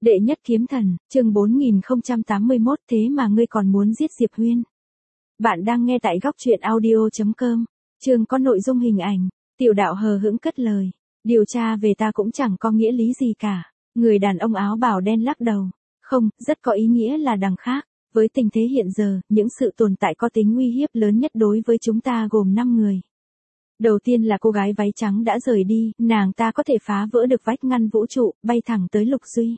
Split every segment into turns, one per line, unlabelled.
Đệ nhất kiếm thần, chương 4081 thế mà ngươi còn muốn giết Diệp Huyên. Bạn đang nghe tại góc truyện audio.com, chương có nội dung hình ảnh, tiểu đạo hờ hững cất lời. Điều tra về ta cũng chẳng có nghĩa lý gì cả. Người đàn ông áo bào đen lắc đầu. Không, rất có ý nghĩa là đằng khác. Với tình thế hiện giờ, những sự tồn tại có tính uy hiếp lớn nhất đối với chúng ta gồm 5 người. Đầu tiên là cô gái váy trắng đã rời đi, nàng ta có thể phá vỡ được vách ngăn vũ trụ, bay thẳng tới Lục Duy.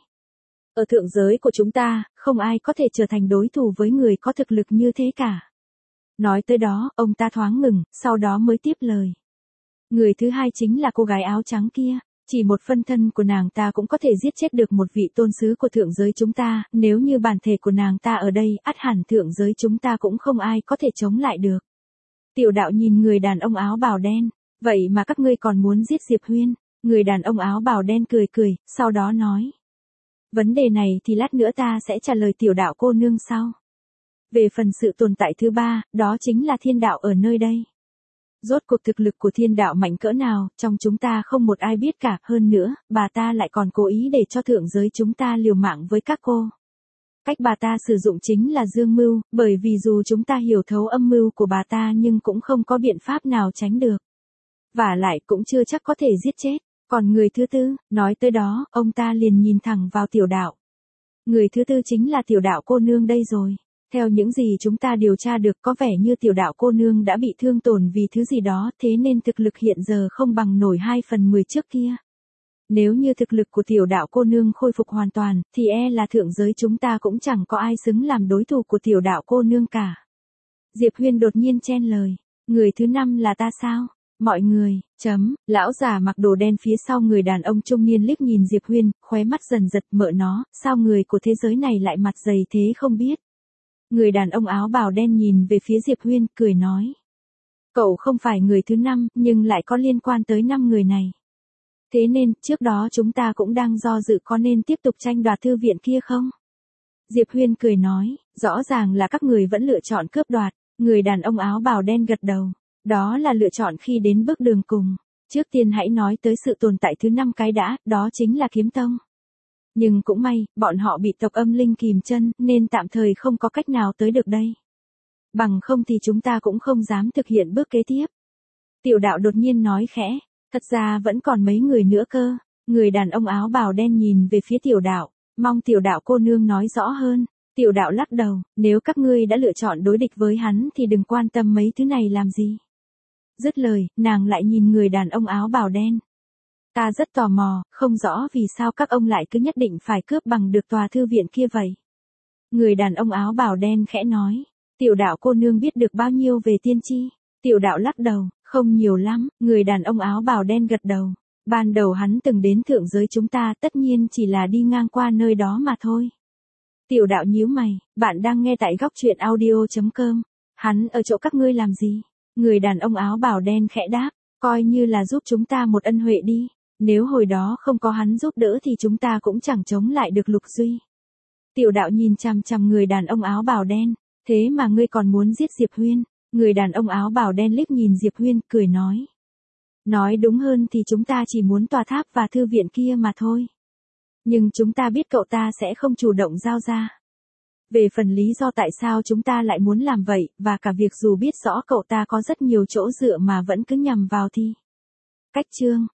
Ở thượng giới của chúng ta, không ai có thể trở thành đối thủ với người có thực lực như thế cả. Nói tới đó, ông ta thoáng ngừng, sau đó mới tiếp lời. Người thứ hai chính là cô gái áo trắng kia. Chỉ một phân thân của nàng ta cũng có thể giết chết được một vị tôn sứ của thượng giới chúng ta, nếu như bản thể của nàng ta ở đây, ắt hẳn thượng giới chúng ta cũng không ai có thể chống lại được. Tiểu đạo nhìn người đàn ông áo bào đen, vậy mà các ngươi còn muốn giết Diệp Huyên? Người đàn ông áo bào đen cười cười, sau đó nói. Vấn đề này thì lát nữa ta sẽ trả lời tiểu đạo cô nương sau. Về phần sự tồn tại thứ ba, đó chính là thiên đạo ở nơi đây. Rốt cuộc thực lực của thiên đạo mạnh cỡ nào, trong chúng ta không một ai biết cả, hơn nữa, bà ta lại còn cố ý để cho thượng giới chúng ta liều mạng với các cô. Cách bà ta sử dụng chính là dương mưu, bởi vì dù chúng ta hiểu thấu âm mưu của bà ta nhưng cũng không có biện pháp nào tránh được. Vả lại cũng chưa chắc có thể giết chết. Còn người thứ tư, nói tới đó, ông ta liền nhìn thẳng vào tiểu đạo. Người thứ tư chính là tiểu đạo cô nương đây rồi. Theo những gì chúng ta điều tra được có vẻ như tiểu đạo cô nương đã bị thương tổn vì thứ gì đó, thế nên thực lực hiện giờ không bằng nổi 2/10 trước kia. Nếu như thực lực của tiểu đạo cô nương khôi phục hoàn toàn, thì e là thượng giới chúng ta cũng chẳng có ai xứng làm đối thủ của tiểu đạo cô nương cả. Diệp Huyên đột nhiên chen lời. Người thứ năm là ta sao? Mọi người, lão già mặc đồ đen phía sau người đàn ông trung niên liếc nhìn Diệp Huyên, khóe mắt dần giật, mợ nó, sao người của thế giới này lại mặt dày thế không biết. Người đàn ông áo bào đen nhìn về phía Diệp Huyên, cười nói. Cậu không phải người thứ 5, nhưng lại có liên quan tới 5 người này. Thế nên, trước đó chúng ta cũng đang do dự có nên tiếp tục tranh đoạt thư viện kia không? Diệp Huyên cười nói, rõ ràng là các người vẫn lựa chọn cướp đoạt. Người đàn ông áo bào đen gật đầu. Đó là lựa chọn khi đến bước đường cùng. Trước tiên hãy nói tới sự tồn tại thứ 5 cái đã, đó chính là Kiếm Tông. Nhưng cũng may, bọn họ bị tộc âm linh kìm chân, nên tạm thời không có cách nào tới được đây. Bằng không thì chúng ta cũng không dám thực hiện bước kế tiếp. Tiểu đạo đột nhiên nói khẽ, thật ra vẫn còn mấy người nữa cơ. Người đàn ông áo bào đen nhìn về phía tiểu đạo, mong tiểu đạo cô nương nói rõ hơn. Tiểu đạo lắc đầu, nếu các ngươi đã lựa chọn đối địch với hắn thì đừng quan tâm mấy thứ này làm gì. Dứt lời, nàng lại nhìn người đàn ông áo bào đen. Ta rất tò mò, không rõ vì sao các ông lại cứ nhất định phải cướp bằng được tòa thư viện kia vậy. Người đàn ông áo bào đen khẽ nói, tiểu đạo cô nương biết được bao nhiêu về tiên tri. Tiểu đạo lắc đầu, không nhiều lắm. Người đàn ông áo bào đen gật đầu. Ban đầu hắn từng đến thượng giới chúng ta, tất nhiên chỉ là đi ngang qua nơi đó mà thôi. Tiểu đạo nhíu mày, bạn đang nghe tại góc truyện audio.com. Hắn ở chỗ các ngươi làm gì? Người đàn ông áo bào đen khẽ đáp, coi như là giúp chúng ta một ân huệ đi. Nếu hồi đó không có hắn giúp đỡ thì chúng ta cũng chẳng chống lại được Lục Duy. Tiểu đạo nhìn chằm chằm người đàn ông áo bào đen, thế mà ngươi còn muốn giết Diệp Huyên? Người đàn ông áo bào đen liếc nhìn Diệp Huyên, cười nói. Nói đúng hơn thì chúng ta chỉ muốn tòa tháp và thư viện kia mà thôi. Nhưng chúng ta biết cậu ta sẽ không chủ động giao ra. Về phần lý do tại sao chúng ta lại muốn làm vậy, và cả việc dù biết rõ cậu ta có rất nhiều chỗ dựa mà vẫn cứ nhằm vào thì. Cách chương